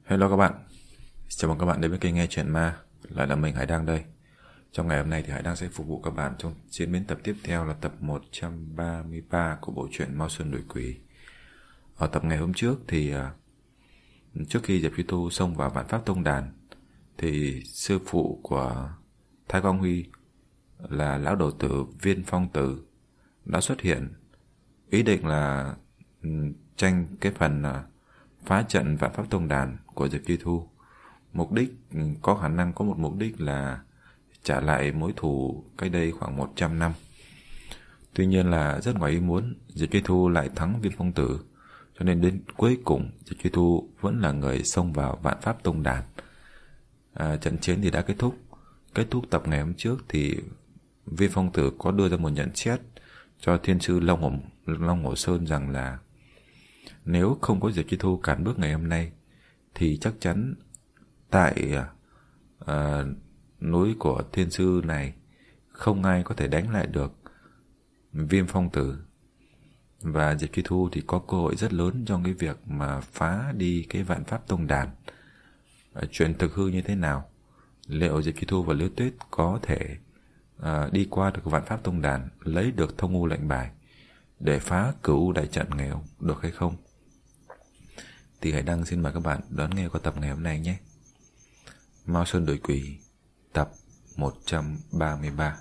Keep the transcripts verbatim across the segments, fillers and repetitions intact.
Hello các bạn, chào mừng các bạn đến với kênh nghe chuyện ma. Lại là mình Hải Đăng đây. Trong ngày hôm nay thì Hải Đăng sẽ phục vụ các bạn trong diễn biến tập tiếp theo là tập một trăm ba mươi ba của bộ truyện Mao Sơn Đuổi Quỷ. Ở tập ngày hôm trước thì trước khi Diệp Duy Tu xông vào Vạn Pháp Tông Đàn thì sư phụ của Thái Quang Huy là lão đầu tử Viên Phong Tử đã xuất hiện, ý định là tranh cái phần phá trận Vạn Pháp Tông Đàn của Diệp Duy Tu. Mục đích có khả năng có một mục đích là trả lại mối thù cách đây khoảng một trăm năm. Tuy nhiên là rất ngoài ý muốn, Diệp Duy Tu lại thắng Viên Phong Tử, cho nên đến cuối cùng Diệp Duy Tu vẫn là người xông vào Vạn Pháp Tông Đàn. À, trận chiến thì đã kết thúc. Kết thúc tập ngày hôm trước thì Viên Phong Tử có đưa ra một nhận xét cho thiên sư Long Hổ, Long Hổ Sơn rằng là nếu không có Diệp Duy Tu cản bước ngày hôm nay thì chắc chắn tại uh, núi của thiên sư này không ai có thể đánh lại được Viêm Phong Tử, và Diệp Duy Tu thì có cơ hội rất lớn trong cái việc mà phá đi cái Vạn Pháp Tông Đàn. Uh, chuyện thực hư như thế nào, liệu Diệp Duy Tu và Liễu Tuyết có thể uh, đi qua được Vạn Pháp Tông Đàn, lấy được Thông U lệnh bài để phá Cửu U đại trận ngày được hay không, thì hãy đăng xin mời các bạn đón nghe qua tập ngày hôm nay nhé. Mao Sơn Đuổi Quỷ tập một trăm ba mươi ba.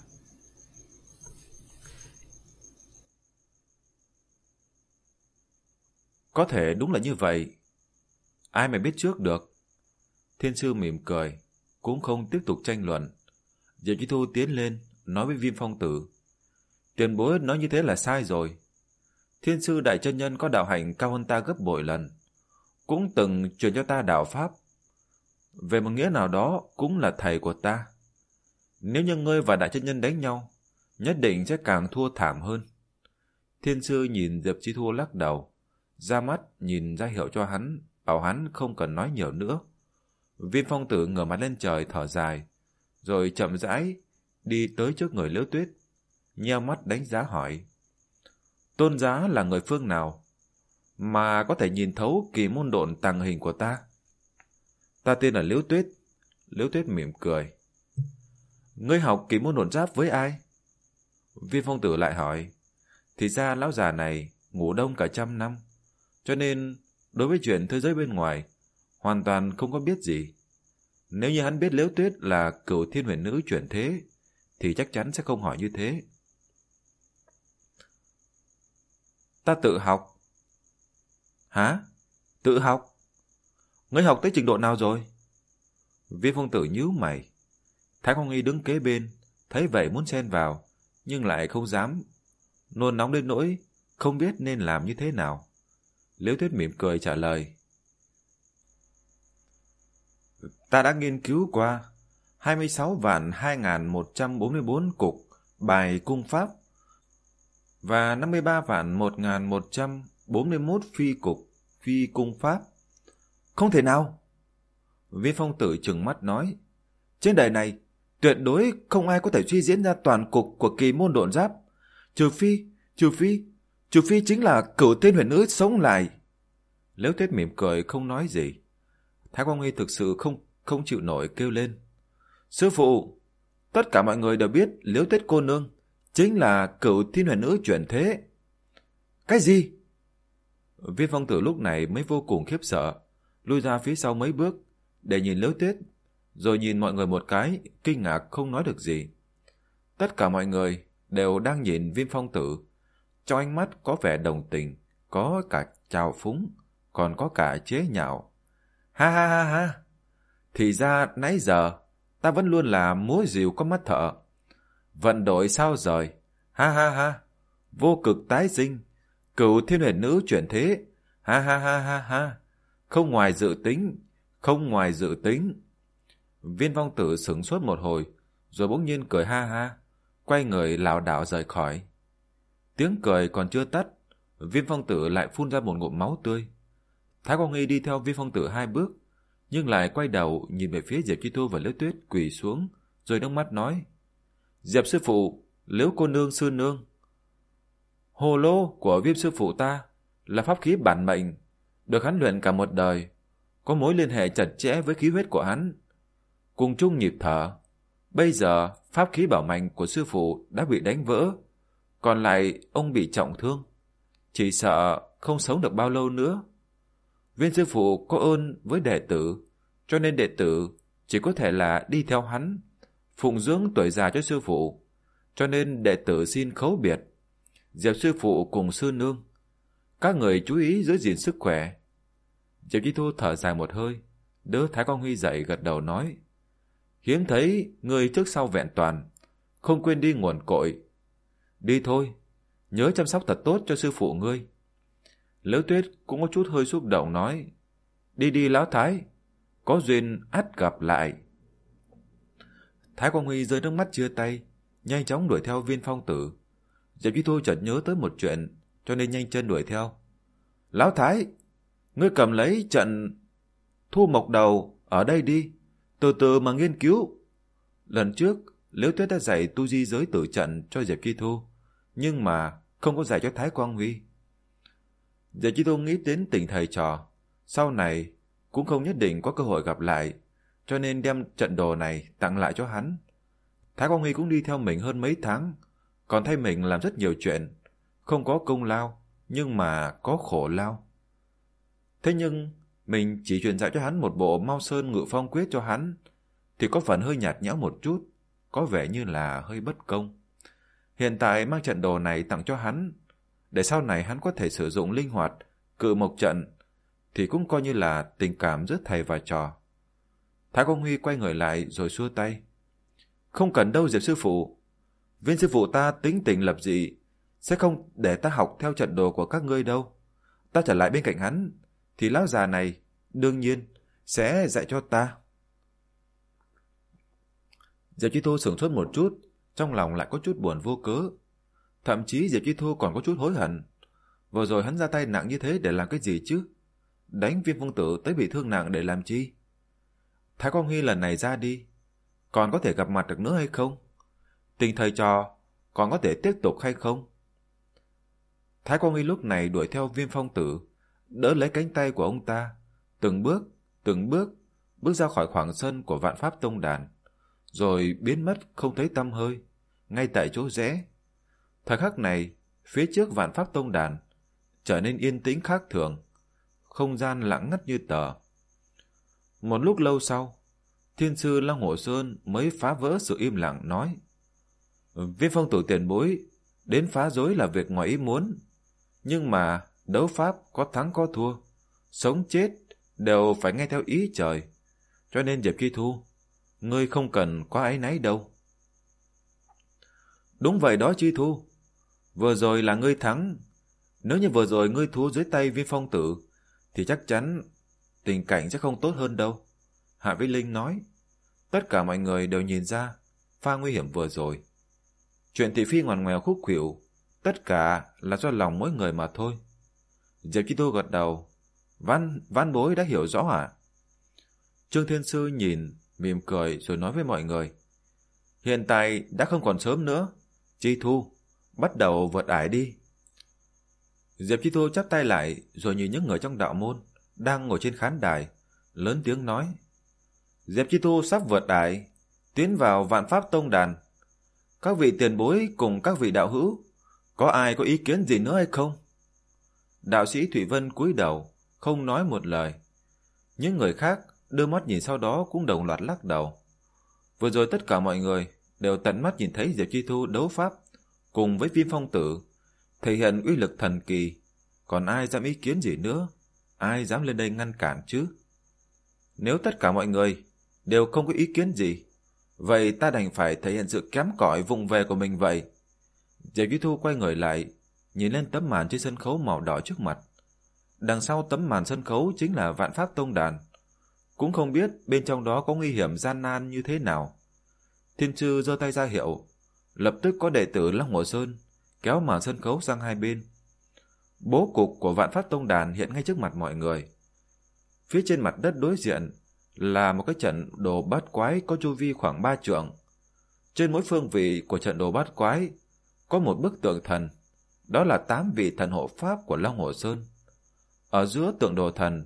Có thể đúng là như vậy. Ai mà biết trước được. Thiên sư mỉm cười, cũng không tiếp tục tranh luận. Diệp Duy Tu tiến lên, nói với Viêm Phong Tử. Tiền bối nói như thế là sai rồi. Thiên sư đại chân nhân có đạo hạnh cao hơn ta gấp bội lần, cũng từng truyền cho ta đạo pháp. Về một nghĩa nào đó cũng là thầy của ta. Nếu như ngươi và đại chân nhân đánh nhau, nhất định sẽ càng thua thảm hơn. Thiên sư nhìn Diệp Duy Tu lắc đầu, ra mắt nhìn ra hiệu cho hắn, bảo hắn không cần nói nhiều nữa. Viên Phong Tử ngửa mặt lên trời thở dài, rồi chậm rãi đi tới trước người Liễu Tuyết, nheo mắt đánh giá hỏi: Tôn giá là người phương nào mà có thể nhìn thấu kỳ môn độn tàng hình của ta? Ta tên là Liễu Tuyết. Liễu Tuyết mỉm cười. Ngươi học kỳ môn độn giáp với ai? Viên Phong Tử lại hỏi. Thì ra lão già này ngủ đông cả trăm năm, cho nên đối với chuyện thế giới bên ngoài hoàn toàn không có biết gì. Nếu như hắn biết Liễu Tuyết là Cửu Thiên Huyền Nữ chuyển thế thì chắc chắn sẽ không hỏi như thế. Ta tự học. Hả? Tự học? Ngươi học tới trình độ nào rồi? Viên Phong Tử nhíu mày. Thái Quang Nghi đứng kế bên, thấy vậy muốn xen vào, nhưng lại không dám, nôn nóng đến nỗi không biết nên làm như thế nào. Liễu Tuyết mỉm cười trả lời. Ta đã nghiên cứu qua hai mươi sáu vạn hai nghìn một trăm bốn mươi bốn cục bài cung pháp và năm mươi ba vạn một nghìn một trăm bốn mươi mốt phi cục phi cung pháp. Không thể nào! Viên Phong Tử trừng mắt nói. Trên đời này tuyệt đối không ai có thể suy diễn ra toàn cục của kỳ môn độn giáp, trừ phi, trừ phi, trừ phi chính là Cửu Thiên Huyền Nữ sống lại. Liễu Tuyết mỉm cười không nói gì. Thái Quang Nghi thực sự không không chịu nổi kêu lên. Sư phụ, tất cả mọi người đều biết Liễu Tuyết cô nương chính là Cửu Thiên Huyền Nữ chuyển thế. Cái gì? Viên Phong Tử lúc này mới vô cùng khiếp sợ, lui ra phía sau mấy bước để nhìn Liễu Tuyết, rồi nhìn mọi người một cái, kinh ngạc không nói được gì. Tất cả mọi người đều đang nhìn Viên Phong Tử, trong ánh mắt có vẻ đồng tình, có cả trào phúng, còn có cả chế nhạo. Ha ha ha ha! Thì ra nãy giờ ta vẫn luôn là múa rìu có mắt thợ. Vận đổi sao rời. Ha ha ha! Vô cực tái sinh, Cửu Thiên Huyền Nữ chuyển thế. Ha ha ha ha ha! Không ngoài dự tính, không ngoài dự tính. Viên Phong Tử sững sốt một hồi, rồi bỗng nhiên cười ha ha, quay người lảo đảo rời khỏi. Tiếng cười còn chưa tắt, Viên Phong Tử lại phun ra một ngụm máu tươi. Thái Quang Nghi đi theo Viên Phong Tử hai bước, nhưng lại quay đầu nhìn về phía Diệp Duy Tu và Liễu Tuyết, quỳ xuống, rồi nước mắt nói: Diệp sư phụ, Liễu cô nương sư nương, hồ lô của Viêm sư phụ ta là pháp khí bản mệnh, được hắn luyện cả một đời. có mối liên hệ chặt chẽ với khí huyết của hắn. Cùng chung nhịp thở, bây giờ pháp khí bảo mạnh của sư phụ đã bị đánh vỡ, còn lại ông bị trọng thương, chỉ sợ không sống được bao lâu nữa. Viên sư phụ có ơn với đệ tử, cho nên đệ tử chỉ có thể là đi theo hắn, phụng dưỡng tuổi già cho sư phụ, cho nên đệ tử xin khấu biệt. Diệp sư phụ cùng sư nương, các người chú ý giữ gìn sức khỏe. Diệp Chi Thu thở dài một hơi, đỡ Thái Quang Huy dậy gật đầu nói: Hiếm thấy người trước sau vẹn toàn, không quên đi nguồn cội. Đi thôi, nhớ chăm sóc thật tốt cho sư phụ ngươi. Liễu Tuyết cũng có chút hơi xúc động nói: Đi đi lão Thái, có duyên ắt gặp lại. Thái Quang Huy rơi nước mắt chia tay, nhanh chóng đuổi theo Viên Phong Tử. Diệp Chi Thu chợt nhớ tới một chuyện, cho nên nhanh chân đuổi theo. Lão Thái, ngươi cầm lấy trận thu mộc đầu ở đây đi, từ từ mà nghiên cứu. Lần trước, Liễu Tuyết đã dạy tu di giới tử trận cho Diệp Chi Thu, nhưng mà không có dạy cho Thái Quang Huy. Diệp Chi Thu nghĩ đến tình thầy trò, sau này cũng không nhất định có cơ hội gặp lại, cho nên đem trận đồ này tặng lại cho hắn. Thái Quang Huy cũng đi theo mình hơn mấy tháng, còn thay mình làm rất nhiều chuyện, không có công lao, nhưng mà có khổ lao. Thế nhưng, mình chỉ truyền dạy cho hắn một bộ Mao Sơn Ngự Phong Quyết cho hắn, thì có phần hơi nhạt nhẽo một chút, có vẻ như là hơi bất công. Hiện tại mang trận đồ này tặng cho hắn, để sau này hắn có thể sử dụng linh hoạt, cự mộc trận, thì cũng coi như là tình cảm giữa thầy và trò. Thái Quang Huy quay người lại rồi xua tay. Không cần đâu Diệp sư phụ, Viên sư phụ ta tính tình lập dị, sẽ không để ta học theo trận đồ của các ngươi đâu. Ta trở lại bên cạnh hắn, thì lão già này, đương nhiên, sẽ dạy cho ta. Diệp Chi Thu sửng sốt một chút, trong lòng lại có chút buồn vô cớ. Thậm chí Diệp Chi Thu còn có chút hối hận. Vừa rồi hắn ra tay nặng như thế để làm cái gì chứ? Đánh Viên Phong Tử tới bị thương nặng để làm chi? Thái Quang Huy lần này ra đi, còn có thể gặp mặt được nữa hay không? Tình thầy trò còn có thể tiếp tục hay không? Thái Quang Huy lúc này đuổi theo Viên Phong Tử, đỡ lấy cánh tay của ông ta, từng bước, từng bước, bước ra khỏi khoảng sân của Vạn Pháp Tông Đàn, rồi biến mất không thấy tăm hơi, ngay tại chỗ rẽ. Thời khắc này, phía trước Vạn Pháp Tông Đàn trở nên yên tĩnh khác thường, không gian lặng ngắt như tờ. Một lúc lâu sau, Thiên sư Long Hổ Sơn mới phá vỡ sự im lặng nói: Viên Phong Tử tiền bối, đến phá rối là việc ngoài ý muốn, nhưng mà đấu pháp có thắng có thua, sống chết đều phải nghe theo ý trời, cho nên Diệp Chi Thu, ngươi không cần quá áy náy đâu. Đúng vậy đó Chi Thu, vừa rồi là ngươi thắng, nếu như vừa rồi ngươi thua dưới tay Viên Phong Tử, thì chắc chắn tình cảnh sẽ không tốt hơn đâu. Hạ Vĩ Linh nói. Tất cả mọi người đều nhìn ra pha nguy hiểm vừa rồi. Chuyện thị phi ngoằn ngoèo khúc khuỷu, tất cả là do lòng mỗi người mà thôi. Diệp Chi Thu gật đầu. Văn, văn bối đã hiểu rõ hả? Trương Thiên Sư nhìn, mỉm cười rồi nói với mọi người. Hiện tại đã không còn sớm nữa. Chi Thu, bắt đầu vượt ải đi. Diệp Chi Thu chắp tay lại rồi nhìn những người trong đạo môn đang ngồi trên khán đài, lớn tiếng nói. Diệp Chi Thu sắp vượt ải, tiến vào Vạn Pháp Tông Đàn. Các vị tiền bối cùng các vị đạo hữu, có ai có ý kiến gì nữa hay không? Đạo sĩ Thủy Vân cúi đầu, không nói một lời. Những người khác đưa mắt nhìn sau đó cũng đồng loạt lắc đầu. Vừa rồi tất cả mọi người đều tận mắt nhìn thấy Diệp Chi Thu đấu pháp cùng với Viên Phong Tử, thể hiện uy lực thần kỳ. Còn ai dám ý kiến gì nữa? Ai dám lên đây ngăn cản chứ? Nếu tất cả mọi người đều không có ý kiến gì, vậy ta đành phải thể hiện sự kém cỏi vụng về của mình vậy. Diệp Chi Thu quay người lại, nhìn lên tấm màn trên sân khấu màu đỏ trước mặt. Đằng sau tấm màn sân khấu chính là Vạn Pháp Tông Đàn. Cũng không biết bên trong đó có nguy hiểm gian nan như thế nào. Thiên sư giơ tay ra hiệu, lập tức có đệ tử Long Hồ Sơn kéo màn sân khấu sang hai bên. Bố cục của Vạn Pháp Tông Đàn hiện ngay trước mặt mọi người. Phía trên mặt đất đối diện là một cái trận đồ bát quái có chu vi khoảng ba trượng. Trên mỗi phương vị của trận đồ bát quái có một bức tượng thần, đó là tám vị thần hộ pháp của Long Hồ Sơn. Ở giữa tượng đồ thần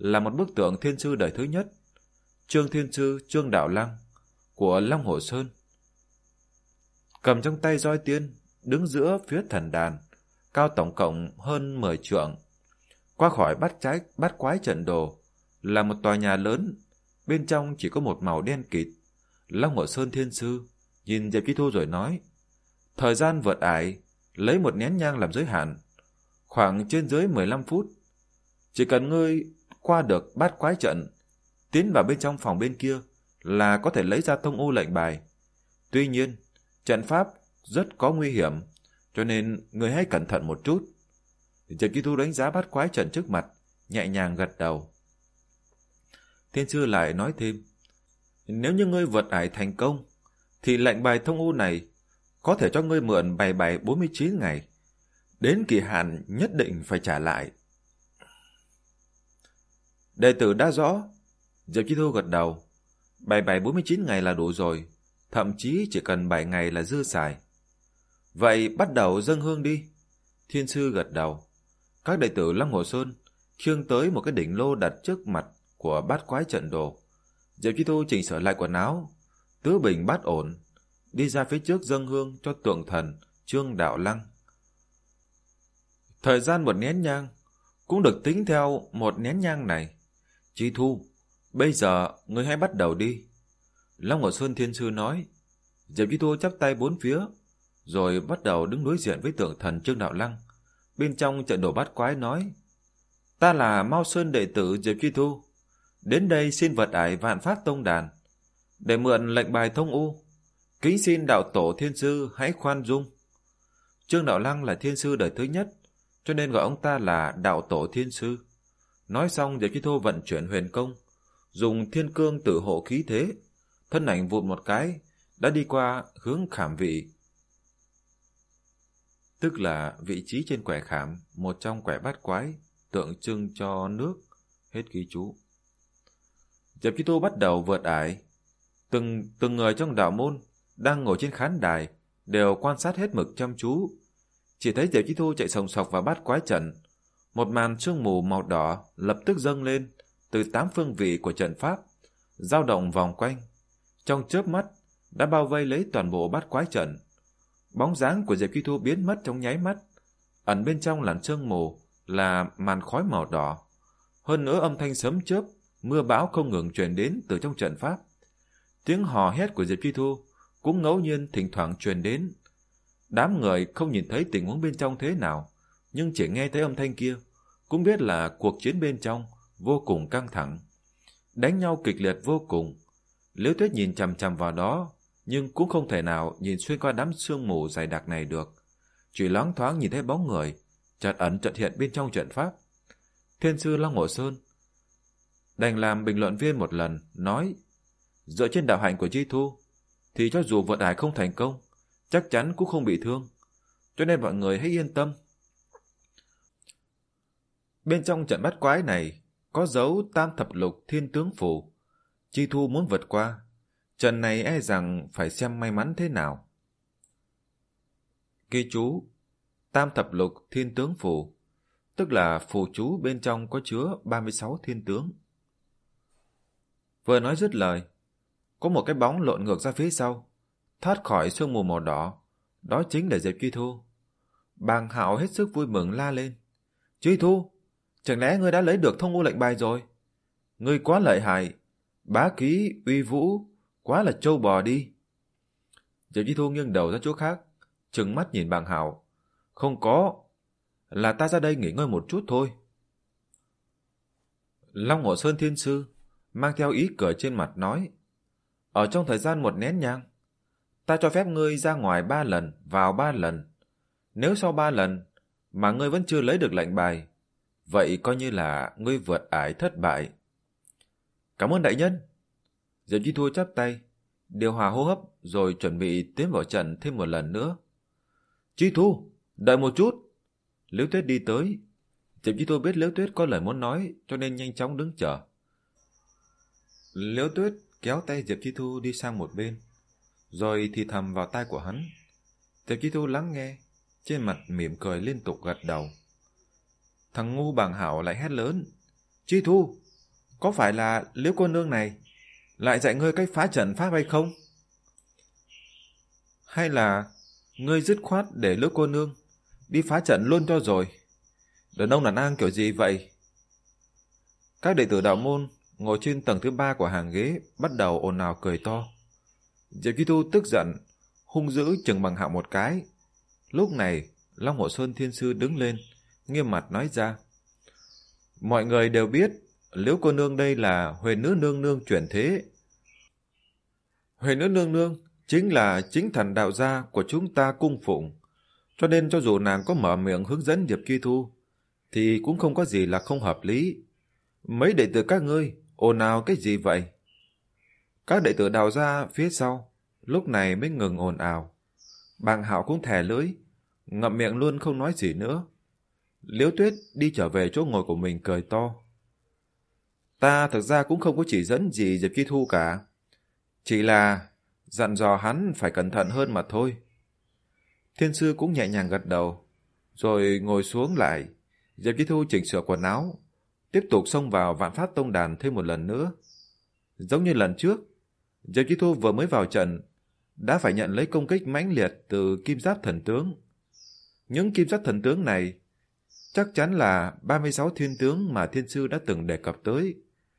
là một bức tượng thiên sư đời thứ nhất, Trương Thiên Sư Trương Đạo Lăng của Long Hồ Sơn, cầm trong tay roi tiên, đứng giữa phía thần đàn, cao tổng cộng hơn mười trượng. Qua khỏi bát trái bát quái trận đồ là một tòa nhà lớn, bên trong chỉ có một màu đen kịt. Long Hồ Sơn Thiên Sư nhìn Diệp Chi Thu rồi nói: thời gian vượt ải, lấy một nén nhang làm giới hạn, khoảng trên dưới mười lăm phút. Chỉ cần ngươi qua được bát quái trận, tiến vào bên trong phòng bên kia là có thể lấy ra thông u lệnh bài. Tuy nhiên, trận pháp rất có nguy hiểm, cho nên ngươi hãy cẩn thận một chút. Diệp Chi Thu đánh giá bát quái trận trước mặt, nhẹ nhàng gật đầu. Thiên sư lại nói thêm: nếu như ngươi vượt ải thành công, thì lệnh bài thông u này có thể cho ngươi mượn bảy bảy bốn mươi chín ngày. Đến kỳ hạn nhất định phải trả lại. Đệ tử đã rõ. Diệp Chi Thu gật đầu. bảy bảy bốn mươi chín ngày là đủ rồi, thậm chí chỉ cần bảy ngày là dư xài. Vậy bắt đầu dâng hương đi. Thiên sư gật đầu. Các đệ tử Long Hồ Sơn khiêng tới một cái đỉnh lô đặt trước mặt của bát quái trận đồ. Diệp Chi Thu chỉnh sửa lại quần áo, tứ bình bát ổn, đi ra phía trước dâng hương cho tượng thần Trương Đạo Lăng. Thời gian một nén nhang cũng được tính theo một nén nhang này. Chi Thu, bây giờ ngươi hãy bắt đầu đi. Long Hồ Sơn Thiên Sư nói. Diệp Chi Thu chắp tay bốn phía, rồi bắt đầu đứng đối diện với tượng thần Trương Đạo Lăng. Bên trong trận đồ bát quái nói: ta là Mao Sơn đệ tử Diệp Chi Thu, đến đây xin vượt ải Vạn Pháp Tông đàn để mượn lệnh bài thông u. Kính xin đạo tổ Thiên Sư hãy khoan dung. Trương Đạo Lăng là thiên sư đời thứ nhất, cho nên gọi ông ta là đạo tổ Thiên Sư. Nói xong, Diệp Chi Thu vận chuyển huyền công, dùng thiên cương tử hộ khí thế, thân ảnh vụt một cái đã đi qua hướng khảm vị, tức là vị trí trên quẻ khảm, một trong quẻ bát quái, tượng trưng cho nước. Hết ghi chú. Diệp Chi Thu bắt đầu vượt ải. Từng từng người trong đạo môn đang ngồi trên khán đài đều quan sát hết mực chăm chú. Chỉ thấy Diệp Chi Thu chạy sòng sọc vào bát quái trận. Một màn sương mù màu đỏ lập tức dâng lên từ tám phương vị của trận pháp, dao động vòng quanh, trong chớp mắt đã bao vây lấy toàn bộ bát quái trận. Bóng dáng của Diệp Chi Thu biến mất trong nháy mắt, ẩn bên trong làn sương mù là màn khói màu đỏ. Hơn nữa âm thanh sấm chớp, mưa bão không ngừng truyền đến từ trong trận pháp. Tiếng hò hét của Diệp Chi Thu cũng ngẫu nhiên thỉnh thoảng truyền đến. Đám người không nhìn thấy tình huống bên trong thế nào, nhưng chỉ nghe thấy âm thanh kia, cũng biết là cuộc chiến bên trong vô cùng căng thẳng, đánh nhau kịch liệt vô cùng. Liễu Tuyết nhìn chằm chằm vào đó, nhưng cũng không thể nào nhìn xuyên qua đám sương mù dày đặc này được. Chỉ loáng thoáng nhìn thấy bóng người chợt ẩn chợt hiện bên trong trận pháp. Thiên sư Long Hồ Sơn đành làm bình luận viên một lần, nói: dựa trên đạo hạnh của Chi Thu thì cho dù vượt ải không thành công, chắc chắn cũng không bị thương, cho nên mọi người hãy yên tâm. Bên trong trận bát quái này có dấu Tam Thập Lục Thiên Tướng Phù. Chi Thu muốn vượt qua trận này e rằng phải xem may mắn thế nào. Ghi chú: Tam Thập Lục Thiên Tướng Phù, tức là phù chú bên trong có chứa ba mươi sáu thiên tướng. Vừa nói dứt lời, có một cái bóng lộn ngược ra phía sau, thoát khỏi sương mù màu đỏ. Đó chính là Diệp Chi Thu. Bàng Hạo hết sức vui mừng la lên: Chi Thu, chẳng lẽ ngươi đã lấy được thông u lệnh bài rồi? Ngươi quá lợi hại, bá khí uy vũ, quá là trâu bò đi. Diệp Chi Thu nghiêng đầu ra chỗ khác, trừng mắt nhìn Bàng Hạo: không có, là ta ra đây nghỉ ngơi một chút thôi. Long Hồ Sơn Thiên Sư mang theo ý cười trên mặt nói: ở trong thời gian một nén nhang, ta cho phép ngươi ra ngoài ba lần, vào ba lần. Nếu sau ba lần mà ngươi vẫn chưa lấy được lệnh bài, vậy coi như là ngươi vượt ải thất bại. Cảm ơn đại nhân. Diệp Chi Thu chắp tay, điều hòa hô hấp, rồi chuẩn bị tiến vào trận thêm một lần nữa. Chi Thu, đợi một chút. Liễu Tuyết đi tới. Diệp Chi Thu biết Liễu Tuyết có lời muốn nói, cho nên nhanh chóng đứng chờ. Liễu Tuyết kéo tay Diệp Chi Thu đi sang một bên, rồi thì thầm vào tai của hắn. Diệp Chi Thu lắng nghe, trên mặt mỉm cười liên tục gật đầu. Thằng ngu Bàng Hạo lại hét lớn: Chi Thu, có phải là Liễu cô nương này lại dạy ngươi cách phá trận pháp hay không? Hay là ngươi dứt khoát để Liễu cô nương đi phá trận luôn cho rồi? Đàn ông đàn an kiểu gì vậy? Các đệ tử đạo môn ngồi trên tầng thứ ba của hàng ghế bắt đầu ồn ào cười to. Diệp Chi Thu tức giận, hung dữ chừng bằng Hạo một cái. Lúc này, Long Hổ Sơn Thiên Sư đứng lên, nghiêm mặt nói ra. Mọi người đều biết, Liễu cô nương đây là Huyền Nữ Nương Nương chuyển thế. Huyền Nữ Nương Nương chính là chính thần đạo gia của chúng ta cung phụng. Cho nên cho dù nàng có mở miệng hướng dẫn Diệp Chi Thu, thì cũng không có gì là không hợp lý. Mấy đệ tử các ngươi ồn ào cái gì vậy? Các đệ tử đạo gia phía sau lúc này mới ngừng ồn ào. Bàng Hạo cũng thè lưỡi, ngậm miệng luôn không nói gì nữa. Liễu Tuyết đi trở về chỗ ngồi của mình cười to. Ta thực ra cũng không có chỉ dẫn gì Diệp Chi Thu cả. Chỉ là dặn dò hắn phải cẩn thận hơn mà thôi. Thiên sư cũng nhẹ nhàng gật đầu, rồi ngồi xuống lại. Diệp Chi Thu chỉnh sửa quần áo, tiếp tục xông vào Vạn Pháp Tông đàn thêm một lần nữa. Giống như lần trước, Diệp Chi Thu vừa mới vào trận đã phải nhận lấy công kích mãnh liệt từ Kim Giáp Thần Tướng. Những Kim Giáp Thần Tướng này chắc chắn là ba mươi sáu thiên tướng mà Thiên Sư đã từng đề cập tới.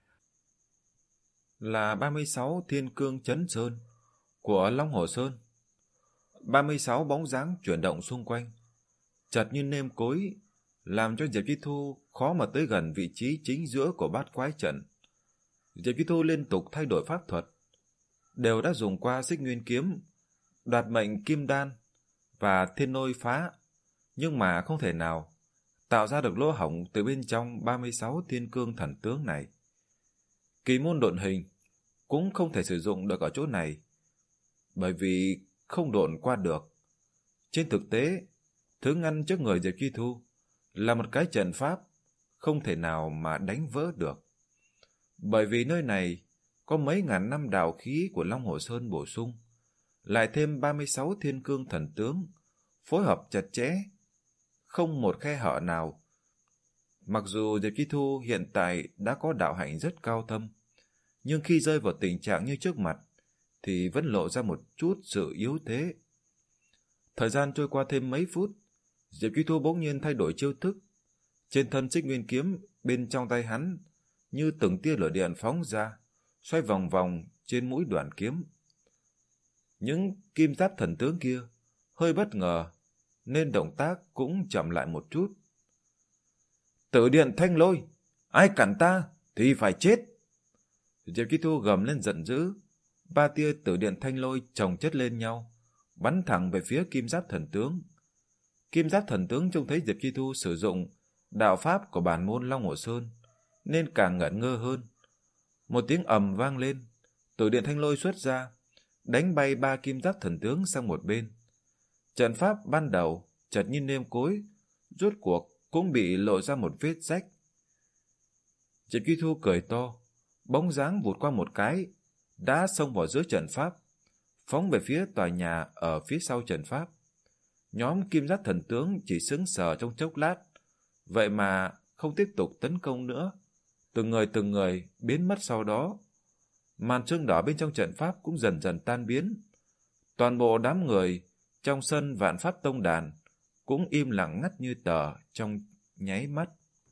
Là ba mươi sáu thiên cương chấn sơn của Long Hổ Sơn. ba mươi sáu bóng dáng chuyển động xung quanh, chật như nêm cối, làm cho Diệp Chi Thu khó mà tới gần vị trí chính giữa của bát quái trận. Diệp Chi Thu liên tục thay đổi pháp thuật, đều đã dùng qua Xích Nguyên Kiếm, Đoạt Mệnh Kim Đan và Thiên Nôi Phá, nhưng mà không thể nào tạo ra được lỗ hổng từ bên trong ba mươi sáu thiên cương thần tướng này. Kỳ môn độn hình cũng không thể sử dụng được ở chỗ này, bởi vì không độn qua được. Trên thực tế, thứ ngăn trước người Diệp Chi Thu là một cái trận pháp không thể nào mà đánh vỡ được. Bởi vì nơi này có mấy ngàn năm đạo khí của Long Hổ Sơn bổ sung, lại thêm ba mươi sáu thiên cương thần tướng, phối hợp chặt chẽ, không một khe hở nào. Mặc dù Diệp Chi Thu hiện tại đã có đạo hạnh rất cao thâm, nhưng khi rơi vào tình trạng như trước mặt, thì vẫn lộ ra một chút sự yếu thế. Thời gian trôi qua thêm mấy phút, Diệp Chi Thu bỗng nhiên thay đổi chiêu thức. Trên thân Xích Nguyên Kiếm bên trong tay hắn như từng tia lửa điện phóng ra, xoay vòng vòng trên mũi đoạn kiếm. Những kim giáp thần tướng kia hơi bất ngờ, nên động tác cũng chậm lại một chút. Tử điện thanh lôi, ai cản ta thì phải chết. Diệp Chi Thu gầm lên giận dữ, ba tia tử điện thanh lôi chồng chất lên nhau, bắn thẳng về phía kim giáp thần tướng. Kim giáp thần tướng trông thấy Diệp Chi Thu sử dụng đạo pháp của bản môn Long Hổ Sơn, nên càng ngẩn ngơ hơn. Một tiếng ầm vang lên, tử điện thanh lôi xuất ra, đánh bay ba kim giáp thần tướng sang một bên. Trận pháp ban đầu chật như nêm cối, rốt cuộc cũng bị lộ ra một vết rách. Diệp Chi Thu cười to, bóng dáng vụt qua một cái, đã xông vào giữa trận pháp, phóng về phía tòa nhà ở phía sau trận pháp. Nhóm kim giáp thần tướng chỉ sững sờ trong chốc lát, vậy mà không tiếp tục tấn công nữa. Từng người từng người biến mất sau đó. Màn sương đỏ bên trong trận pháp cũng dần dần tan biến. Toàn bộ đám người trong sân Vạn Pháp Tông đàn cũng im lặng ngắt như tờ trong nháy mắt.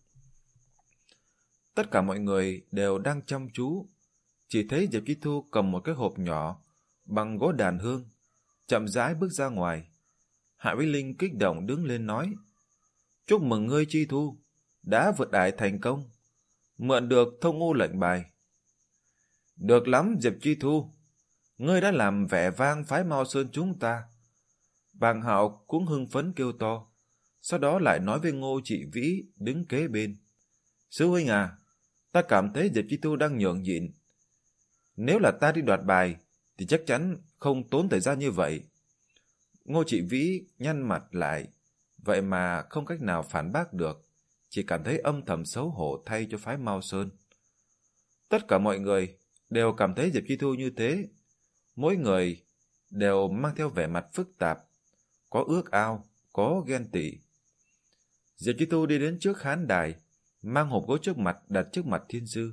Tất cả mọi người đều đang chăm chú, chỉ thấy Diệp Chi Thu cầm một cái hộp nhỏ bằng gỗ đàn hương, chậm rãi bước ra ngoài. Hạ Vĩ Linh kích động đứng lên nói: "Chúc mừng ngươi Chi Thu, đã vượt ải thành công, mượn được Thông U lệnh bài." "Được lắm Diệp Chi Thu, ngươi đã làm vẻ vang phái Mao Sơn chúng ta." Bàng Hạo cũng hưng phấn kêu to, sau đó lại nói với Ngô Trị Vĩ đứng kế bên: "Sư huynh à, ta cảm thấy Diệp Chi Thu đang nhường nhịn. Nếu là ta đi đoạt bài thì chắc chắn không tốn thời gian như vậy." Ngô Trị Vĩ nhăn mặt lại, vậy mà không cách nào phản bác được, chỉ cảm thấy âm thầm xấu hổ thay cho phái Mao Sơn. Tất cả mọi người đều cảm thấy Diệp Chi Thu như thế, mỗi người đều mang theo vẻ mặt phức tạp, có ước ao, có ghen tị. Diệp Chi Thu đi đến trước khán đài, mang hộp gỗ trước mặt đặt trước mặt Thiên Sư,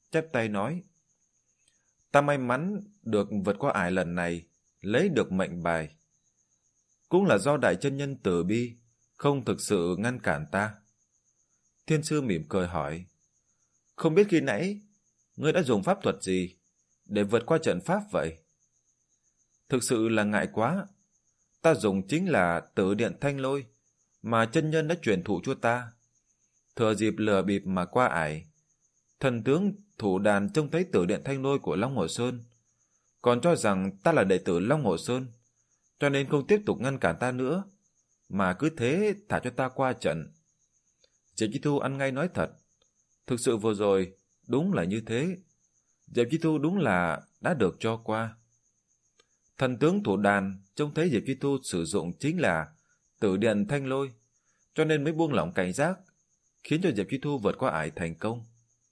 chắp tay nói: Ta may mắn được vượt qua ải lần này, lấy được mệnh bài. Cũng là do Đại Chân Nhân từ bi, không thực sự ngăn cản ta. Thiên sư mỉm cười hỏi: Không biết khi nãy, ngươi đã dùng pháp thuật gì để vượt qua trận pháp vậy? Thực sự là ngại quá. Ta dùng chính là Tử Điện Thanh Lôi mà chân nhân đã truyền thụ cho ta. Thừa dịp lừa bịp mà qua ải, thần tướng thủ đàn trông thấy Tử Điện Thanh Lôi của Long Hồ Sơn, còn cho rằng ta là đệ tử Long Hồ Sơn, cho nên không tiếp tục ngăn cản ta nữa, mà cứ thế thả cho ta qua trận. Diệp Chi Thu ăn ngay nói thật. Thực sự vừa rồi đúng là như thế. Diệp Chi Thu đúng là đã được cho qua. Thần tướng thủ đàn trông thấy Diệp Chi Thu sử dụng chính là Tử Điện Thanh Lôi, cho nên mới buông lỏng cảnh giác, khiến cho Diệp Chi Thu vượt qua ải thành công.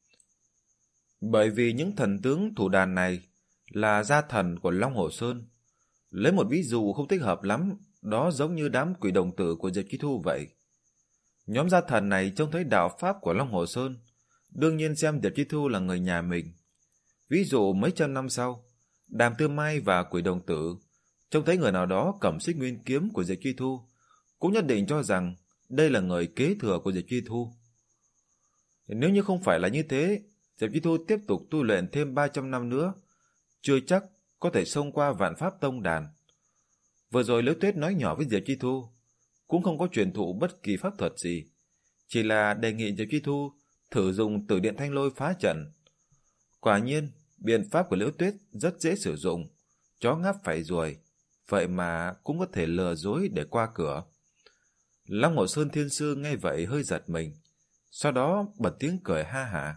Bởi vì những thần tướng thủ đàn này là gia thần của Long Hồ Sơn. Lấy một ví dụ không thích hợp lắm, đó giống như đám quỷ đồng tử của Diệp Chi Thu vậy. Nhóm gia thần này trông thấy đạo pháp của Long Hồ Sơn, đương nhiên xem Diệp Chi Thu là người nhà mình. Ví dụ mấy trăm năm sau, Đàm Tư Mai và quỷ đồng tử trông thấy người nào đó cầm xích nguyên kiếm của Diệp Chi Thu, cũng nhất định cho rằng đây là người kế thừa của Diệp Chi Thu. Nếu như không phải là như thế, Diệp Chi Thu tiếp tục tu luyện thêm ba trăm năm nữa, chưa chắc có thể xông qua Vạn Pháp Tông đàn. Vừa rồi Liễu Tuyết nói nhỏ với Diệp Chi Thu, cũng không có truyền thụ bất kỳ pháp thuật gì, chỉ là đề nghị Diệp Chi Thu thử dùng Tử Điện Thanh Lôi phá trận. Quả nhiên, biện pháp của Liễu Tuyết rất dễ sử dụng, chó ngáp phải ruồi, vậy mà cũng có thể lừa dối để qua cửa. Long Hồ Sơn Thiên Sư nghe vậy hơi giật mình, sau đó bật tiếng cười ha hả.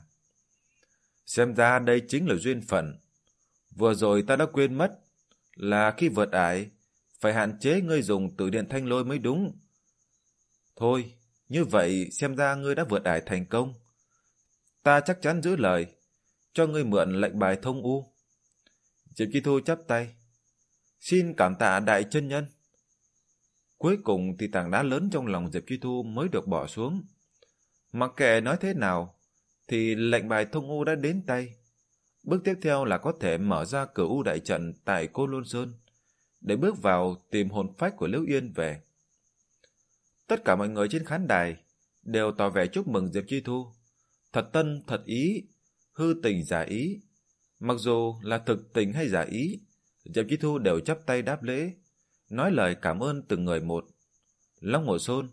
Xem ra đây chính là duyên phận. Vừa rồi ta đã quên mất là khi vượt ải phải hạn chế ngươi dùng Tử Điện Thanh Lôi mới đúng. Thôi, như vậy xem ra ngươi đã vượt ải thành công. Ta chắc chắn giữ lời, cho ngươi mượn lệnh bài thông u. Diệp Chi Thu chắp tay: Xin cảm tạ Đại Chân Nhân. Cuối cùng thì tảng đá lớn trong lòng Diệp Chi Thu mới được bỏ xuống. Mặc kệ nói thế nào, thì lệnh bài thông u đã đến tay. Bước tiếp theo là có thể mở ra Cửu U đại trận tại Côn Lôn Sơn, để bước vào tìm hồn phách của Liễu Yên về. Tất cả mọi người trên khán đài đều tỏ vẻ chúc mừng Diệp Chi Thu. Thật tân thật ý, hư tình giả ý. Mặc dù là thực tình hay giả ý, Diệp Chi Thu đều chắp tay đáp lễ, nói lời cảm ơn từng người một. Long Hồ Sơn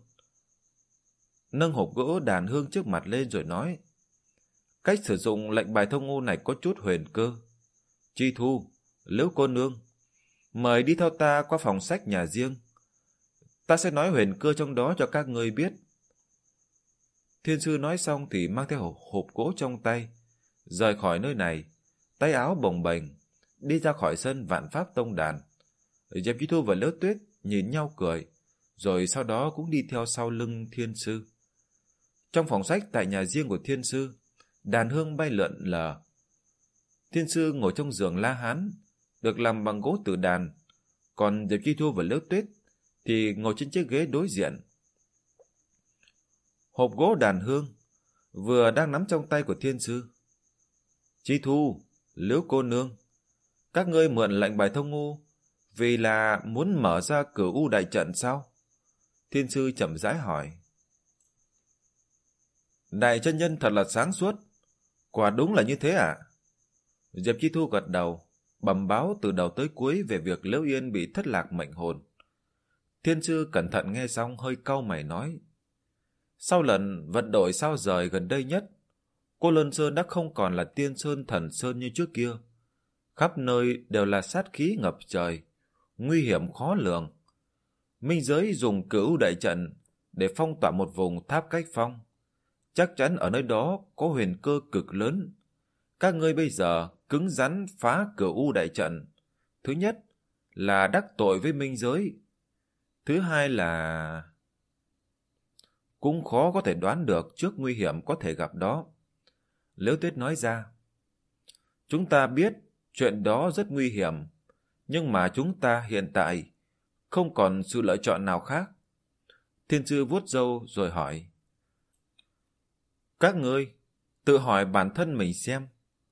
nâng hộp gỗ đàn hương trước mặt lên rồi nói: Cách sử dụng lệnh bài thông u này có chút huyền cơ. Chi Thu, Liễu cô nương, mời đi theo ta qua phòng sách nhà riêng. Ta sẽ nói huyền cơ trong đó cho các ngươi biết. Thiên sư nói xong thì mang theo hộp, hộp gỗ trong tay, rời khỏi nơi này, tay áo bồng bềnh, đi ra khỏi sân Vạn Pháp Tông đàn. Diệp Chi Thu và Liễu Tuyết nhìn nhau cười, rồi sau đó cũng đi theo sau lưng thiên sư. Trong phòng sách tại nhà riêng của thiên sư, đàn hương bay lượn lờ. Thiên sư ngồi trong giường La Hán, được làm bằng gỗ tử đàn, còn Diệp Chi Thu và Liễu Tuyết thì ngồi trên chiếc ghế đối diện. Hộp gỗ đàn hương vừa đang nắm trong tay của thiên sư. Chi Thu, Liễu cô nương, các ngươi mượn lệnh bài thông u vì là muốn mở ra Cửu U đại trận sao? Thiên sư chậm rãi hỏi. Đại chân nhân thật là sáng suốt, quả đúng là như thế ạ. À? Diệp Chi Thu gật đầu, bẩm báo từ đầu tới cuối về việc Liễu Yên bị thất lạc mệnh hồn. Thiên sư cẩn thận nghe xong hơi cau mày nói: Sau lần vận đổi sao rời gần đây nhất, Cô Lôn Sơn đã không còn là Tiên Sơn Thần Sơn như trước kia. Khắp nơi đều là sát khí ngập trời, nguy hiểm khó lường. Minh giới dùng Cửu đại trận để phong tỏa một vùng tháp cách phong. Chắc chắn ở nơi đó có huyền cơ cực lớn. Các ngươi bây giờ cứng rắn phá Cửu U đại trận. Thứ nhất là đắc tội với minh giới. Thứ hai là... cũng khó có thể đoán được trước nguy hiểm có thể gặp đó. Liễu Tuyết nói ra: Chúng ta biết chuyện đó rất nguy hiểm, nhưng mà chúng ta hiện tại không còn sự lựa chọn nào khác. Thiên sư vuốt râu rồi hỏi: Các ngươi tự hỏi bản thân mình xem,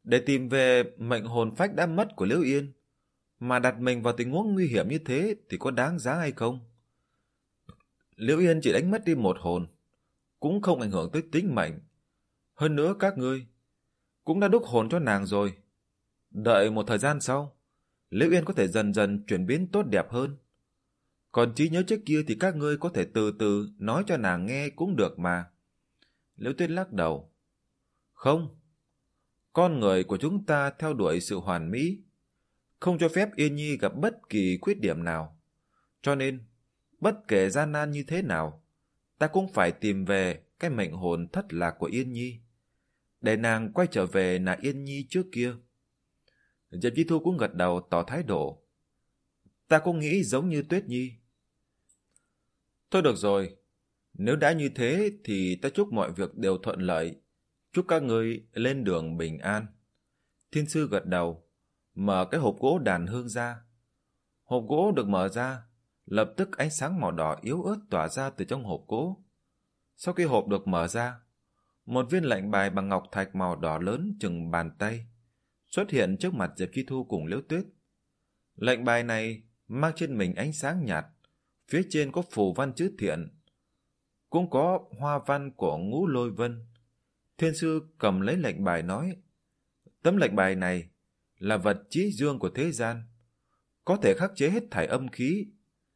Để tìm về mệnh hồn phách đã mất của Liễu Yên, mà đặt mình vào tình huống nguy hiểm như thế thì có đáng giá hay không? Liễu Yên chỉ đánh mất đi một hồn, cũng không ảnh hưởng tới tính mệnh. Hơn nữa các ngươi cũng đã đúc hồn cho nàng rồi. Đợi một thời gian sau, Liễu Yên có thể dần dần chuyển biến tốt đẹp hơn. Còn trí nhớ trước kia thì các ngươi có thể từ từ nói cho nàng nghe cũng được mà. Liễu Tuyết lắc đầu. Không, con người của chúng ta theo đuổi sự hoàn mỹ, không cho phép Yên Nhi gặp bất kỳ khuyết điểm nào. Cho nên, bất kể gian nan như thế nào, ta cũng phải tìm về cái mệnh hồn thất lạc của Yên Nhi, để nàng quay trở về là Yên Nhi trước kia. Diệp Chi Thu cũng gật đầu tỏ thái độ. Ta cũng nghĩ giống như Tuyết Nhi. Thôi được rồi, nếu đã như thế thì ta chúc mọi việc đều thuận lợi, chúc các ngươi lên đường bình an. Thiên sư gật đầu, mở cái hộp gỗ đàn hương ra. Hộp gỗ được mở ra, lập tức ánh sáng màu đỏ yếu ớt tỏa ra từ trong hộp gỗ. Sau khi hộp được mở ra, một viên lệnh bài bằng ngọc thạch màu đỏ lớn chừng bàn tay xuất hiện trước mặt Diệp Chi Thu cùng Liễu Tuyết. Lệnh bài này mang trên mình ánh sáng nhạt, phía trên có phù văn chữ thiện, cũng có hoa văn của Ngũ Lôi Vân. Thiên sư cầm lấy lệnh bài nói, tấm lệnh bài này là vật chí dương của thế gian, có thể khắc chế hết thảy âm khí.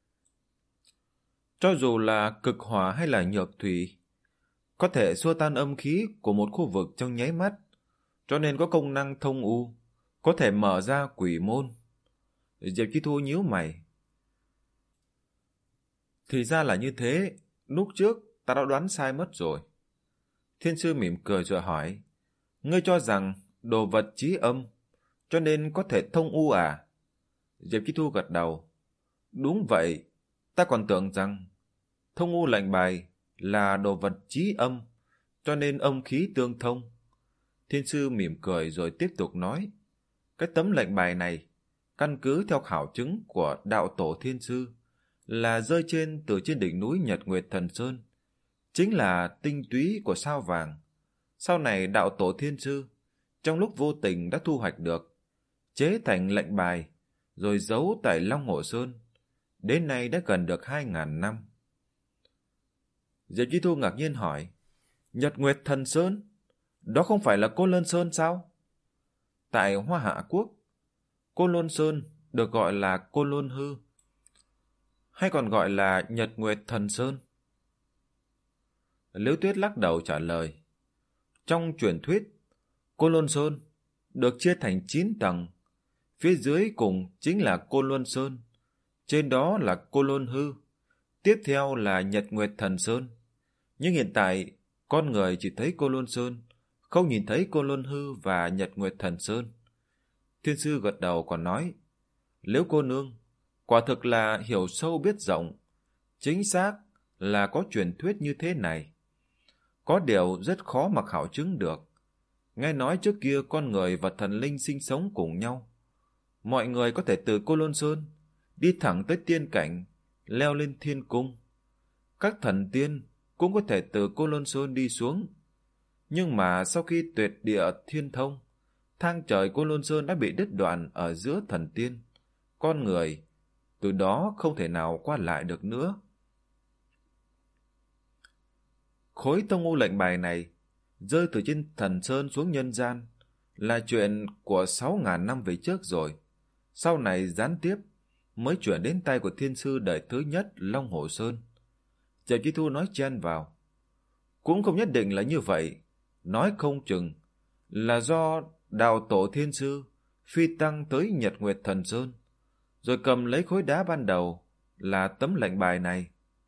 Cho dù là cực hỏa hay là nhược thủy, có thể xua tan âm khí của một khu vực trong nháy mắt, cho nên có công năng thông u, có thể mở ra quỷ môn. Diệp Chi Thu nhíu mày. Thì ra là như thế, lúc trước ta đã đoán sai mất rồi. Thiên sư mỉm cười rồi hỏi, ngươi cho rằng đồ vật chí âm, cho nên có thể thông u à? Diệp Chi Thu gật đầu. Đúng vậy, ta còn tưởng rằng thông u lệnh bài là đồ vật chí âm, cho nên âm khí tương thông. Thiên sư mỉm cười rồi tiếp tục nói, cái tấm lệnh bài này, căn cứ theo khảo chứng của đạo tổ Thiên sư, là rơi trên từ trên đỉnh núi Nhật Nguyệt Thần Sơn, chính là tinh túy của sao vàng. Sau này đạo tổ Thiên sư trong lúc vô tình đã thu hoạch được, chế thành lệnh bài, rồi giấu tại Long Hồ Sơn. Đến nay đã gần được hai ngàn năm. Diệp Chi Thu ngạc nhiên hỏi, Nhật Nguyệt Thần Sơn? Đó không phải là Côn Lôn Sơn sao? Tại Hoa Hạ Quốc, Côn Lôn Sơn được gọi là Côn Lôn Hư, hay còn gọi là Nhật Nguyệt Thần Sơn. Liễu Tuyết lắc đầu trả lời, trong truyền thuyết, Côn Lôn Sơn được chia thành chín tầng, phía dưới cùng chính là Côn Lôn Sơn, trên đó là Côn Lôn Hư, tiếp theo là Nhật Nguyệt Thần Sơn. Nhưng hiện tại, con người chỉ thấy Côn Lôn Sơn, không nhìn thấy Côn Lôn Hư và Nhật Nguyệt Thần Sơn. Thiên sư gật đầu còn nói, Liễu cô nương, quả thực là hiểu sâu biết rộng, chính xác là có truyền thuyết như thế này. Có điều rất khó mà khảo chứng được. Nghe nói trước kia con người và thần linh sinh sống cùng nhau. Mọi người có thể từ Côn Lôn Sơn đi thẳng tới tiên cảnh, leo lên thiên cung. Các thần tiên cũng có thể từ Côn Lôn Sơn đi xuống. Nhưng mà sau khi tuyệt địa thiên thông, thang trời Côn Lôn Sơn đã bị đứt đoạn ở giữa thần tiên. Con người từ đó không thể nào qua lại được nữa. Khối thông u lệnh bài này rơi từ trên thần sơn xuống nhân gian là chuyện của sáu ngàn năm về trước rồi. Sau này gián tiếp mới chuyển đến tay của thiên sư đời thứ nhất Long Hồ Sơn. Diệp Chi Thu nói chen vào, cũng không nhất định là như vậy, nói không chừng là do đạo tổ Thiên sư phi tăng tới Nhật Nguyệt Thần Sơn, rồi cầm lấy khối đá ban đầu là tấm lệnh bài này.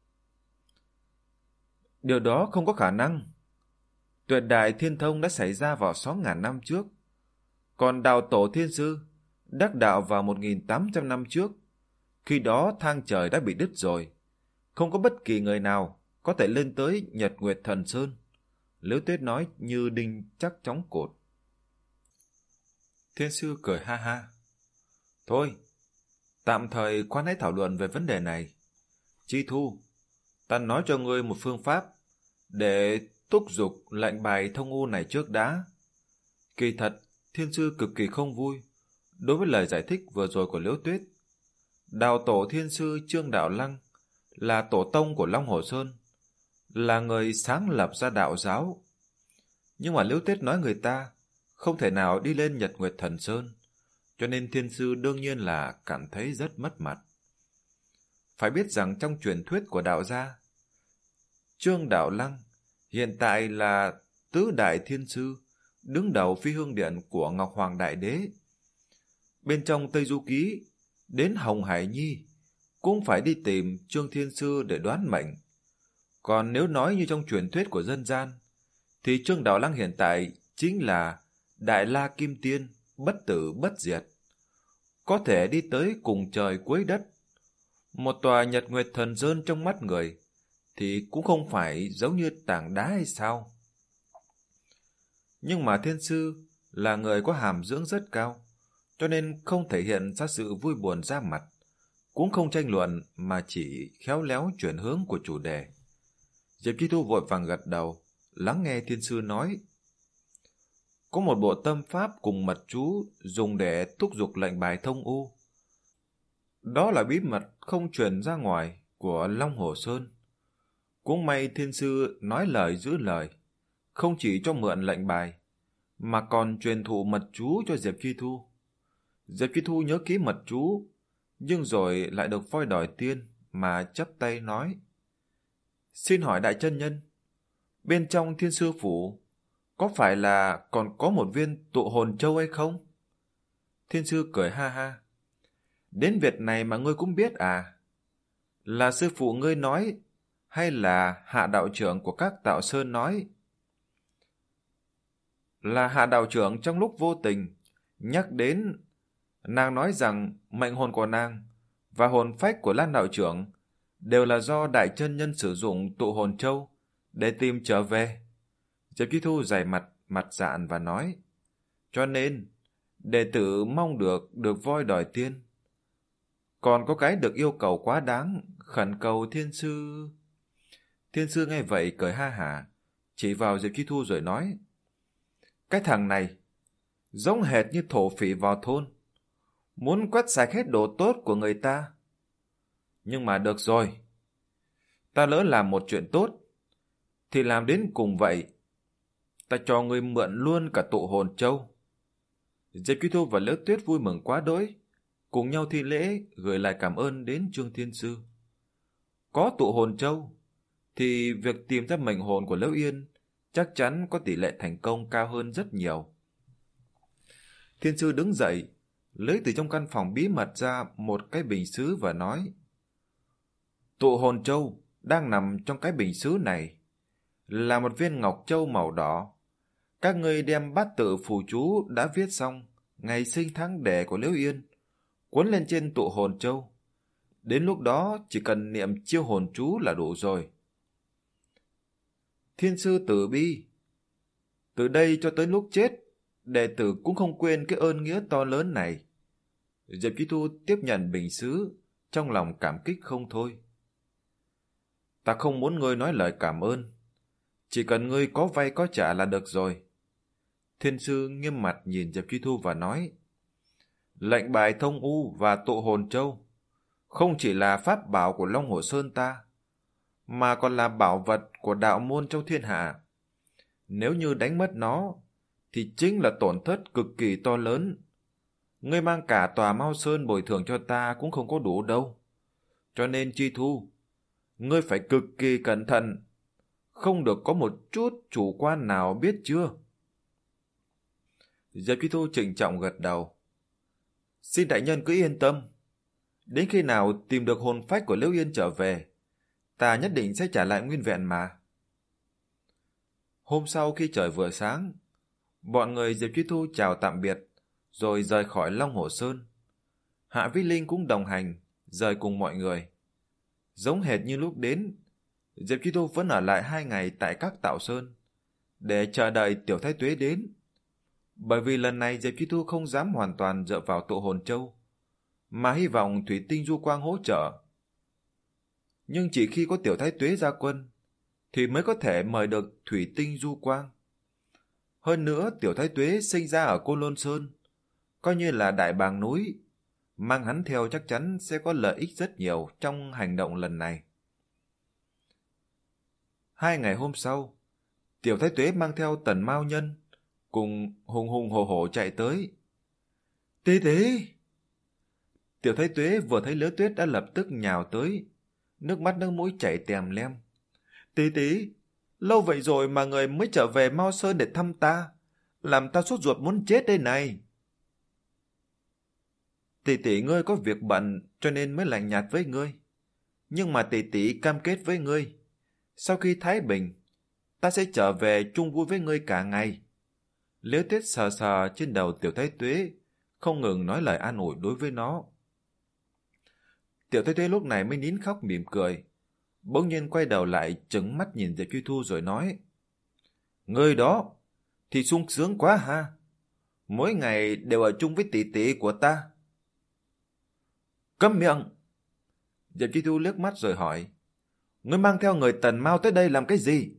Điều đó không có khả năng. Tuyệt đại thiên thông đã xảy ra vào sáu ngàn năm trước, còn đạo tổ Thiên sư đắc đạo vào một nghìn tám trăm năm trước. Khi đó thang trời đã bị đứt rồi, không có bất kỳ người nào có thể lên tới Nhật Nguyệt Thần Sơn. Liễu Tuyết nói như đinh chắc chóng cột. Thiên sư cười ha ha. Thôi, tạm thời khoan hãy thảo luận về vấn đề này. Chi Thu, ta nói cho ngươi một phương pháp để thúc giục lệnh bài thông u này trước đã. Kỳ thật, Thiên sư cực kỳ không vui đối với lời giải thích vừa rồi của Liễu Tuyết. Đạo tổ thiên sư Trương Đạo Lăng là tổ tông của Long Hồ Sơn, là người sáng lập ra đạo giáo. Nhưng mà Liễu Tuyết nói người ta không thể nào đi lên Nhật Nguyệt Thần Sơn, cho nên thiên sư đương nhiên là cảm thấy rất mất mặt. Phải biết rằng trong truyền thuyết của đạo gia, Trương Đạo Lăng hiện tại là tứ đại thiên sư, đứng đầu phi hương điện của Ngọc Hoàng Đại Đế. Bên trong Tây Du Ký, đến Hồng Hải Nhi cũng phải đi tìm Trương Thiên Sư để đoán mệnh. Còn nếu nói như trong truyền thuyết của dân gian, thì Trương Đạo Lăng hiện tại chính là Đại La Kim Tiên, bất tử bất diệt, có thể đi tới cùng trời cuối đất. Một tòa Nhật Nguyệt Thần Sơn trong mắt người thì cũng không phải giống như tảng đá hay sao. Nhưng mà thiên sư là người có hàm dưỡng rất cao, cho nên không thể hiện ra sự vui buồn ra mặt, cũng không tranh luận mà chỉ khéo léo chuyển hướng của chủ đề. Diệp Chi Thu vội vàng gật đầu, lắng nghe thiên sư nói. Có một bộ tâm pháp cùng mật chú dùng để thúc giục lệnh bài thông u. Đó là bí mật không truyền ra ngoài của Long Hồ Sơn. Cũng may thiên sư nói lời giữ lời, không chỉ cho mượn lệnh bài, mà còn truyền thụ mật chú cho Diệp Chi Thu. Diệp Chi Thu nhớ kỹ mật chú, nhưng rồi lại được voi đòi tiên mà chắp tay nói. Xin hỏi đại chân nhân, bên trong thiên sư phủ có phải là còn có một viên tụ hồn châu hay không? Thiên sư cười ha ha. Đến việc này mà ngươi cũng biết à? Là sư phụ ngươi nói, hay là hạ đạo trưởng của các đạo sơn nói? Là hạ đạo trưởng trong lúc vô tình nhắc đến. Nàng nói rằng mệnh hồn của nàng và hồn phách của Lan đạo trưởng đều là do đại chân nhân sử dụng tụ hồn châu để tìm trở về. Diệp Chi Thu dày mặt, mặt dạn và nói. Cho nên, đệ tử mong được được voi đòi tiên. Còn có cái được yêu cầu quá đáng, khẩn cầu thiên sư. Thiên sư nghe vậy cười ha hả, chỉ vào Diệp Chi Thu rồi nói. Cái thằng này, giống hệt như thổ phỉ vào thôn, muốn quét sạch hết đồ tốt của người ta. Nhưng mà được rồi, ta lỡ làm một chuyện tốt, thì làm đến cùng vậy. Ta cho ngươi mượn luôn cả tụ hồn châu. Diệp Chi Thu và Liễu Tuyết vui mừng quá đỗi, cùng nhau thi lễ gửi lại cảm ơn đến Trương Thiên Sư. Có tụ hồn châu, thì việc tìm ra mệnh hồn của Liễu Yên chắc chắn có tỷ lệ thành công cao hơn rất nhiều. Thiên Sư đứng dậy, lấy từ trong căn phòng bí mật ra một cái bình sứ và nói. Tụ hồn châu đang nằm trong cái bình sứ này, là một viên ngọc châu màu đỏ. Các ngươi đem bát tự phù chú đã viết xong ngày sinh tháng đẻ của Liễu Yên, cuốn lên trên tụ hồn châu. Đến lúc đó chỉ cần niệm chiêu hồn chú là đủ rồi. Thiên sư từ bi. Từ đây cho tới lúc chết, đệ tử cũng không quên cái ơn nghĩa to lớn này. Diệp Chi Thu tiếp nhận bình sứ, trong lòng cảm kích không thôi. Ta không muốn ngươi nói lời cảm ơn, chỉ cần ngươi có vay có trả là được rồi. Thiên sư nghiêm mặt nhìn Diệp Chi Thu và nói. Lệnh bài thông u và tụ hồn châu không chỉ là pháp bảo của Long Hồ Sơn ta, mà còn là bảo vật của đạo môn trong thiên hạ. Nếu như đánh mất nó, thì chính là tổn thất cực kỳ to lớn. Ngươi mang cả tòa Mao Sơn bồi thường cho ta cũng không có đủ đâu. Cho nên Chi Thu, ngươi phải cực kỳ cẩn thận, không được có một chút chủ quan nào, biết chưa? Diệp Chi Thu trịnh trọng gật đầu. Xin đại nhân cứ yên tâm, đến khi nào tìm được hồn phách của Liễu Yên trở về, ta nhất định sẽ trả lại nguyên vẹn mà. Hôm sau khi trời vừa sáng, bọn người Diệp Chi Thu chào tạm biệt, rồi rời khỏi Long Hồ Sơn. Hạ Vĩ Linh cũng đồng hành, rời cùng mọi người. Giống hệt như lúc đến, Diệp Chi Thu vẫn ở lại hai ngày tại các tạo sơn, để chờ đợi Tiểu Thái Tuế đến. Bởi vì lần này Diệp Chi Thu không dám hoàn toàn dựa vào tụ hồn châu, mà hy vọng Thủy Tinh Du Quang hỗ trợ. Nhưng chỉ khi có Tiểu Thái Tuế ra quân, thì mới có thể mời được Thủy Tinh Du Quang. Hơn nữa, Tiểu Thái Tuế sinh ra ở Côn Lôn Sơn, coi như là đại bàng núi. Mang hắn theo chắc chắn sẽ có lợi ích rất nhiều trong hành động lần này. Hai ngày hôm sau, Tiểu Thái Tuế mang theo Tần Mao Nhân, cùng hùng hùng hổ hổ chạy tới. Tí tí! Tiểu Thái Tuế vừa thấy Liễu Tuyết đã lập tức nhào tới, nước mắt nước mũi chảy tèm lem. Tí tí! Lâu vậy rồi mà người mới trở về Mao Sơn để thăm ta, làm ta sốt ruột muốn chết đây này. Tỷ tỷ ngươi có việc bận cho nên mới lạnh nhạt với ngươi. Nhưng mà tỷ tỷ cam kết với ngươi, sau khi thái bình, ta sẽ trở về chung vui với ngươi cả ngày. Liễu Tuyết sờ sờ trên đầu Tiểu Thái Tuế, không ngừng nói lời an ủi đối với nó. Tiểu Thái Tuế lúc này mới nín khóc mỉm cười, bỗng nhiên quay đầu lại trừng mắt nhìn Diệp Truy Thu rồi nói: Ngươi đó thì sung sướng quá ha, mỗi ngày đều ở chung với tỷ tỷ của ta. Câm miệng! Diệp Truy Thu liếc mắt rồi hỏi: Ngươi mang theo người Tần Mao tới đây làm cái gì?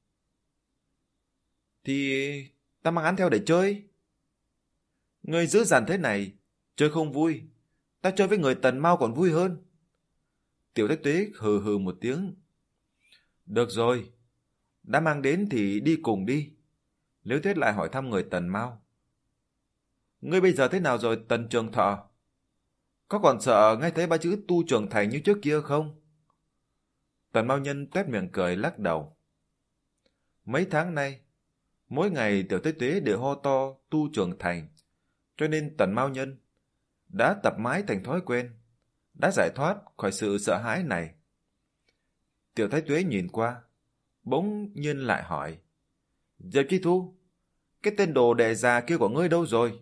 Thì ta mang hắn theo để chơi. Ngươi dữ dằn thế này, chơi không vui, ta chơi với người Tần Mao còn vui hơn. Tiểu Thái Tuế hừ hừ một tiếng. Được rồi, đã mang đến thì đi cùng đi. Liễu Tuyết lại hỏi thăm người Tần Mao. Ngươi bây giờ thế nào rồi, Tần Trường Thọ? Có còn sợ nghe thấy ba chữ tu trưởng thành như trước kia không? Tần Mao Nhân tuét miệng cười lắc đầu. Mấy tháng nay, mỗi ngày Tiểu Thái Tuế đều hô to tu trưởng thành, cho nên Tần Mao Nhân đã tập mãi thành thói quen, đã giải thoát khỏi sự sợ hãi này. Tiểu Thái Tuế nhìn qua, bỗng nhiên lại hỏi: Diệp Truy Thu, cái tên đồ đệ già kia của ngươi đâu rồi?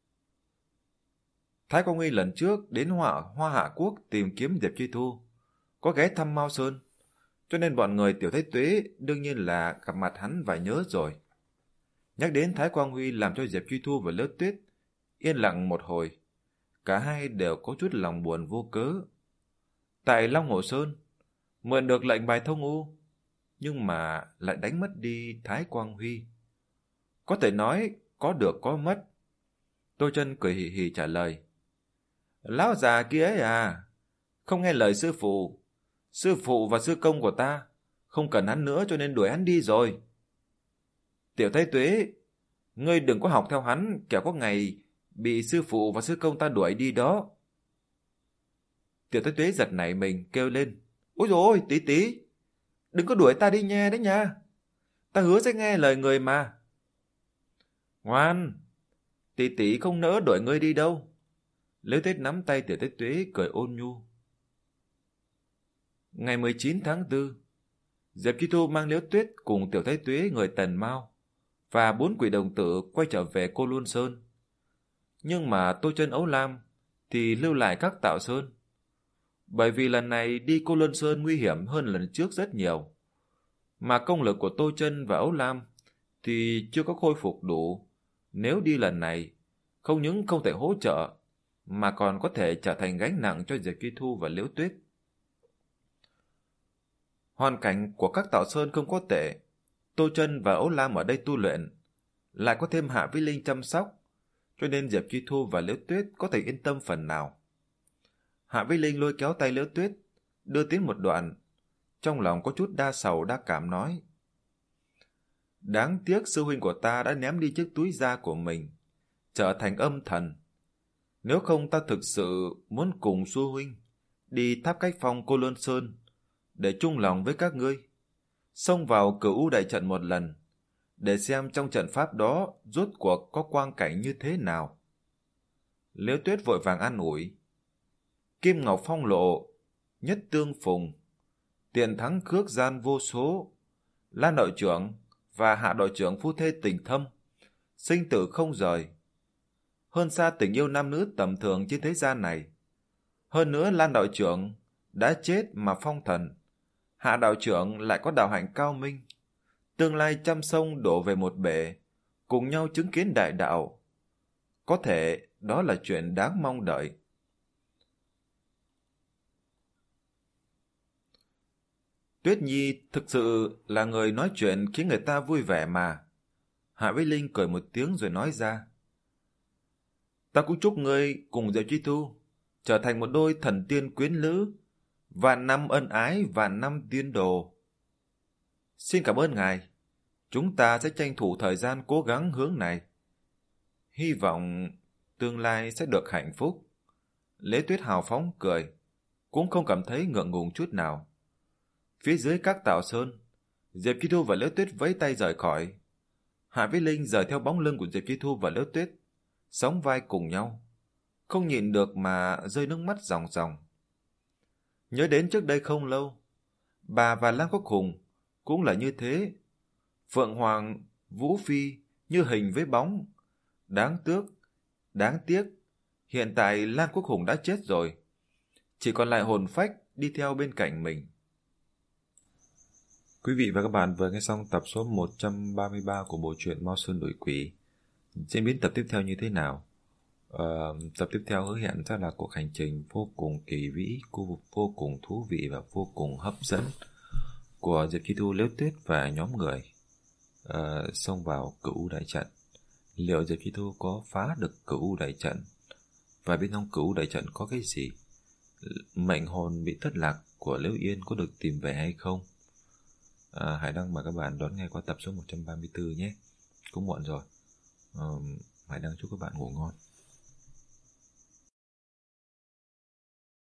Thái Quang Huy lần trước đến Hoa, Hoa Hạ Quốc tìm kiếm Diệp Truy Thu, có ghé thăm Mao Sơn, cho nên bọn người Tiểu Thái Tuế đương nhiên là gặp mặt hắn và nhớ rồi. Nhắc đến Thái Quang Huy làm cho Diệp Truy Thu và Liễu Tuyết yên lặng một hồi, cả hai đều có chút lòng buồn vô cớ. Tại Long Hồ Sơn, mượn được lệnh bài thông u, nhưng mà lại đánh mất đi Thái Quang Huy. Có thể nói có được có mất. Tô Chân cười hì hì trả lời: Lão già kia ấy à, không nghe lời sư phụ. Sư phụ và sư công của ta không cần hắn nữa cho nên đuổi hắn đi rồi. Tiểu Thái Tuế, ngươi đừng có học theo hắn, kẻo có ngày bị sư phụ và sư công ta đuổi đi đó. Tiểu Thái Tuế giật nảy mình kêu lên: Ôi dồi ôi, tí tí, đừng có đuổi ta đi nha đấy nha. Ta hứa sẽ nghe lời người mà. Ngoan, tỷ tỷ không nỡ đuổi ngươi đi đâu. Liễu Tuyết nắm tay Tiểu Thái Tuế cười ôn nhu. Ngày mười chín tháng tư, Diệp Truy Thu mang Liễu Tuyết cùng Tiểu Thái Tuế người Tần Mao và bốn quỷ đồng tử quay trở về Cô Luân Sơn. Nhưng mà Tô Chân Ấu Lam thì lưu lại các Tạo Sơn. Bởi vì lần này đi Cô Luân Sơn nguy hiểm hơn lần trước rất nhiều. Mà công lực của Tô Chân và Ấu Lam thì chưa có khôi phục đủ. Nếu đi lần này, không những không thể hỗ trợ, mà còn có thể trở thành gánh nặng cho Diệp Truy Thu và Liễu Tuyết. Hoàn cảnh của các Tạo Sơn không có tệ. Tô Chân và Ấu Lam ở đây tu luyện, lại có thêm Hạ Vĩ Linh chăm sóc, cho nên Diệp Truy Thu và Liễu Tuyết có thể yên tâm phần nào. Hạ Vĩ Linh lôi kéo tay Liễu Tuyết, đưa tiến một đoạn, trong lòng có chút đa sầu đa cảm nói: Đáng tiếc sư huynh của ta đã ném đi chiếc túi da của mình, trở thành âm thần. Nếu không ta thực sự muốn cùng sư huynh đi Tháp Cách Phong Cô Luân Sơn để chung lòng với các ngươi, xông vào Cửu U đại trận một lần, để xem trong trận pháp đó rốt cuộc có quang cảnh như thế nào. Liễu Tuyết vội vàng an ủi: Kim Ngọc Phong lộ, nhất tương phùng, tiền thắng khước gian vô số. Lan đội trưởng và Hạ đội trưởng phu thê tình thâm, sinh tử không rời. Hơn xa tình yêu nam nữ tầm thường trên thế gian này. Hơn nữa Lan đội trưởng đã chết mà phong thần, Hạ đạo trưởng lại có đạo hạnh cao minh, tương lai trăm sông đổ về một bể, cùng nhau chứng kiến đại đạo. Có thể đó là chuyện đáng mong đợi. Tuyết Nhi thực sự là người nói chuyện khiến người ta vui vẻ mà. Hạ Vĩ Linh cười một tiếng rồi nói ra. Ta cũng chúc ngươi cùng Diệp Chi Thu trở thành một đôi thần tiên quyến lữ, vạn năm ân ái, vạn năm tiên đồ. Xin cảm ơn ngài. Chúng ta sẽ tranh thủ thời gian cố gắng hướng này. Hy vọng tương lai sẽ được hạnh phúc. Lễ Tuyết hào phóng cười, cũng không cảm thấy ngượng ngùng chút nào. Phía dưới các Tạo Sơn, Diệp Chi Thu và Liễu Tuyết vẫy tay rời khỏi. Hạ Vĩ Linh rời theo bóng lưng của Diệp Chi Thu và Liễu Tuyết, sóng vai cùng nhau, không nhịn được mà rơi nước mắt ròng ròng. Nhớ đến trước đây không lâu, bà và Lan Quốc Hùng cũng là như thế. Phượng Hoàng, Vũ Phi như hình với bóng. Đáng tiếc, đáng tiếc, hiện tại Lan Quốc Hùng đã chết rồi. Chỉ còn lại hồn phách đi theo bên cạnh mình. Quý vị và các bạn vừa nghe xong tập số một trăm ba mươi ba của bộ truyện Mao Sơn Đuổi Quỷ. Diễn biến tập tiếp theo như thế nào? Ờ, tập tiếp theo hứa hẹn sẽ là cuộc hành trình vô cùng kỳ vĩ, vô cùng thú vị và vô cùng hấp dẫn của Diệp Chi Thu, Liễu Tuyết và nhóm người uh, xông vào Cửu U Đại Trận. Liệu Diệp Chi Thu có phá được Cửu U Đại Trận? Và bên trong Cửu U Đại Trận có cái gì? Mệnh hồn bị thất lạc của Liễu Yên có được tìm về hay không? À, Hải Đăng mời các bạn đón nghe qua tập số một trăm ba mươi tư nhé. Cũng muộn rồi. uh, Hải Đăng chúc các bạn ngủ ngon.